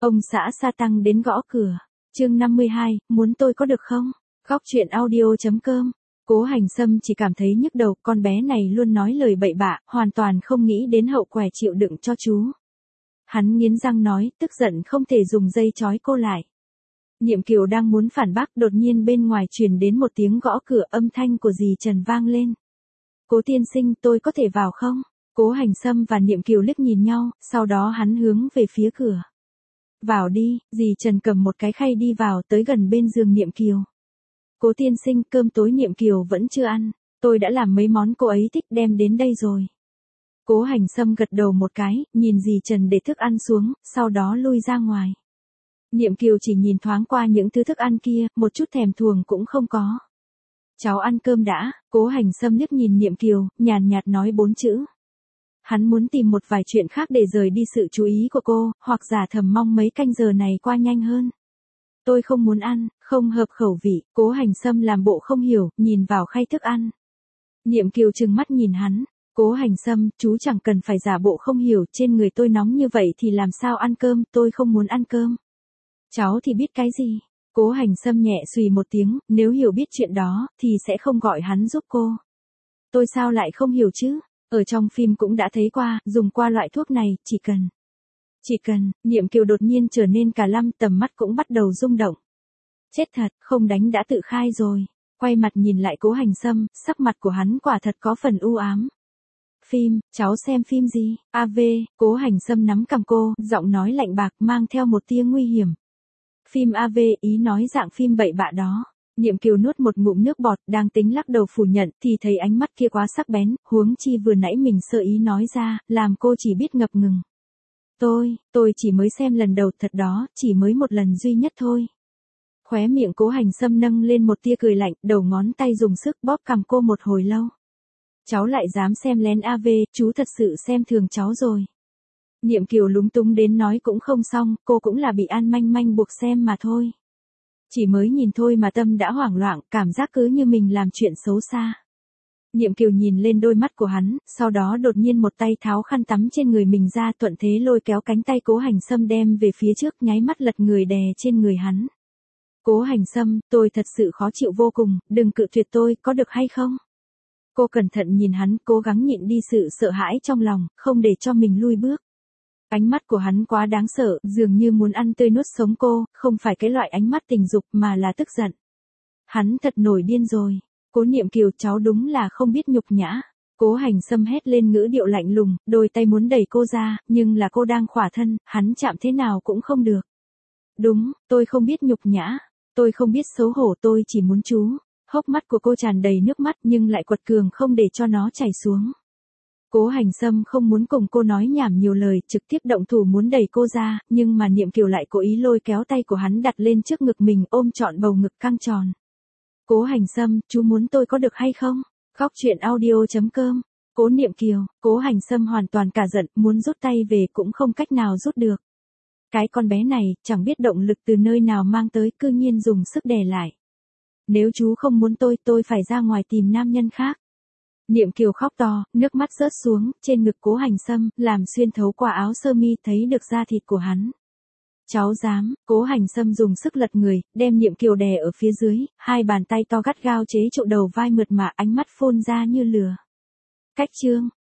Ông xã sa tăng đến gõ cửa. Chương 52, muốn tôi có được không? Góc truyện audio.com. Cố Hành Sâm chỉ cảm thấy nhức đầu, con bé này luôn nói lời bậy bạ, hoàn toàn không nghĩ đến hậu quả chịu đựng cho chú. Hắn nghiến răng nói, tức giận không thể dùng dây trói cô lại. Niệm Kiều đang muốn phản bác, đột nhiên bên ngoài truyền đến một tiếng gõ cửa, âm thanh của dì Trần vang lên. Cố tiên sinh, tôi có thể vào không? Cố Hành Sâm và Niệm Kiều liếc nhìn nhau, sau đó hắn hướng về phía cửa. Vào đi, dì Trần cầm một cái khay đi vào, tới gần bên giường Niệm Kiều. Cố tiên sinh, cơm tối Niệm Kiều vẫn chưa ăn, tôi đã làm mấy món cô ấy thích đem đến đây rồi. Cố Hành Sâm gật đầu một cái, nhìn dì Trần để thức ăn xuống, sau đó lui ra ngoài. Niệm Kiều chỉ nhìn thoáng qua những thứ thức ăn kia, một chút thèm thuồng cũng không có. Cháu ăn cơm đã. Cố Hành Sâm liếc nhìn Niệm Kiều, nhàn nhạt nói 4 chữ. Hắn muốn tìm một vài chuyện khác để rời đi sự chú ý của cô, hoặc giả thầm mong mấy canh giờ này qua nhanh hơn. Tôi không muốn ăn, không hợp khẩu vị. Cố Hành Sâm làm bộ không hiểu, nhìn vào khay thức ăn. Niệm Kiều trừng mắt nhìn hắn. Cố Hành Sâm, chú chẳng cần phải giả bộ không hiểu, trên người tôi nóng như vậy thì làm sao ăn cơm, tôi không muốn ăn cơm. Cháu thì biết cái gì? Cố Hành Sâm nhẹ xùy một tiếng, nếu hiểu biết chuyện đó, thì sẽ không gọi hắn giúp cô. Tôi sao lại không hiểu chứ? Ở trong phim cũng đã thấy qua, dùng qua loại thuốc này, chỉ cần, Niệm Kiều đột nhiên trở nên cả lăm, tầm mắt cũng bắt đầu rung động. Chết thật, không đánh đã tự khai rồi. Quay mặt nhìn lại Cố Hành Sâm, sắc mặt của hắn quả thật có phần u ám. Phim, cháu xem phim gì? AV, Cố Hành Sâm nắm cằm cô, giọng nói lạnh bạc mang theo một tia nguy hiểm. Phim AV, ý nói dạng phim bậy bạ đó. Niệm Kiều nuốt một ngụm nước bọt, đang tính lắc đầu phủ nhận, thì thấy ánh mắt kia quá sắc bén, huống chi vừa nãy mình sơ ý nói ra, làm cô chỉ biết ngập ngừng. Tôi chỉ mới xem lần đầu thật đó, chỉ mới một lần duy nhất thôi. Khóe miệng Cố Hành Sâm nâng lên một tia cười lạnh, đầu ngón tay dùng sức bóp cằm cô một hồi lâu. Cháu lại dám xem lén AV, chú thật sự xem thường cháu rồi. Niệm Kiều lúng túng đến nói cũng không xong, cô cũng là bị An Manh Manh buộc xem mà thôi. Chỉ mới nhìn thôi mà tâm đã hoảng loạn, cảm giác cứ như mình làm chuyện xấu xa. Niệm Kiều nhìn lên đôi mắt của hắn, sau đó đột nhiên một tay tháo khăn tắm trên người mình ra, thuận thế lôi kéo cánh tay Cố Hành Sâm đem về phía trước, nháy mắt lật người đè trên người hắn. Cố Hành Sâm, tôi thật sự khó chịu vô cùng, đừng cự tuyệt tôi, có được hay không? Cô cẩn thận nhìn hắn, cố gắng nhịn đi sự sợ hãi trong lòng, không để cho mình lui bước. Ánh mắt của hắn quá đáng sợ, dường như muốn ăn tươi nuốt sống cô, không phải cái loại ánh mắt tình dục mà là tức giận. Hắn thật nổi điên rồi. Cố Niệm Kiều, cháu đúng là không biết nhục nhã. Cố Hành Sâm hét lên ngữ điệu lạnh lùng, đôi tay muốn đẩy cô ra, nhưng là cô đang khỏa thân, hắn chạm thế nào cũng không được. Đúng, tôi không biết nhục nhã, tôi không biết xấu hổ, tôi chỉ muốn chú. Hốc mắt của cô tràn đầy nước mắt nhưng lại quật cường không để cho nó chảy xuống. Cố Hành Sâm không muốn cùng cô nói nhảm nhiều lời, trực tiếp động thủ muốn đẩy cô ra, nhưng mà Niệm Kiều lại cố ý lôi kéo tay của hắn đặt lên trước ngực mình, ôm trọn bầu ngực căng tròn. Cố Hành Sâm, chú muốn tôi có được hay không? Góc truyện audio.com. Cố Niệm Kiều, Cố Hành Sâm hoàn toàn cả giận, muốn rút tay về cũng không cách nào rút được. Cái con bé này, chẳng biết động lực từ nơi nào mang tới, cư nhiên dùng sức đè lại. Nếu chú không muốn tôi phải ra ngoài tìm nam nhân khác. Niệm Kiều khóc to, nước mắt rớt xuống, trên ngực Cố Hành Sâm, làm xuyên thấu qua áo sơ mi thấy được da thịt của hắn. Cháu dám, Cố Hành Sâm dùng sức lật người, đem Niệm Kiều đè ở phía dưới, hai bàn tay to gắt gao chế trụ đầu vai mượt mà, ánh mắt phun ra như lửa. Cách chương.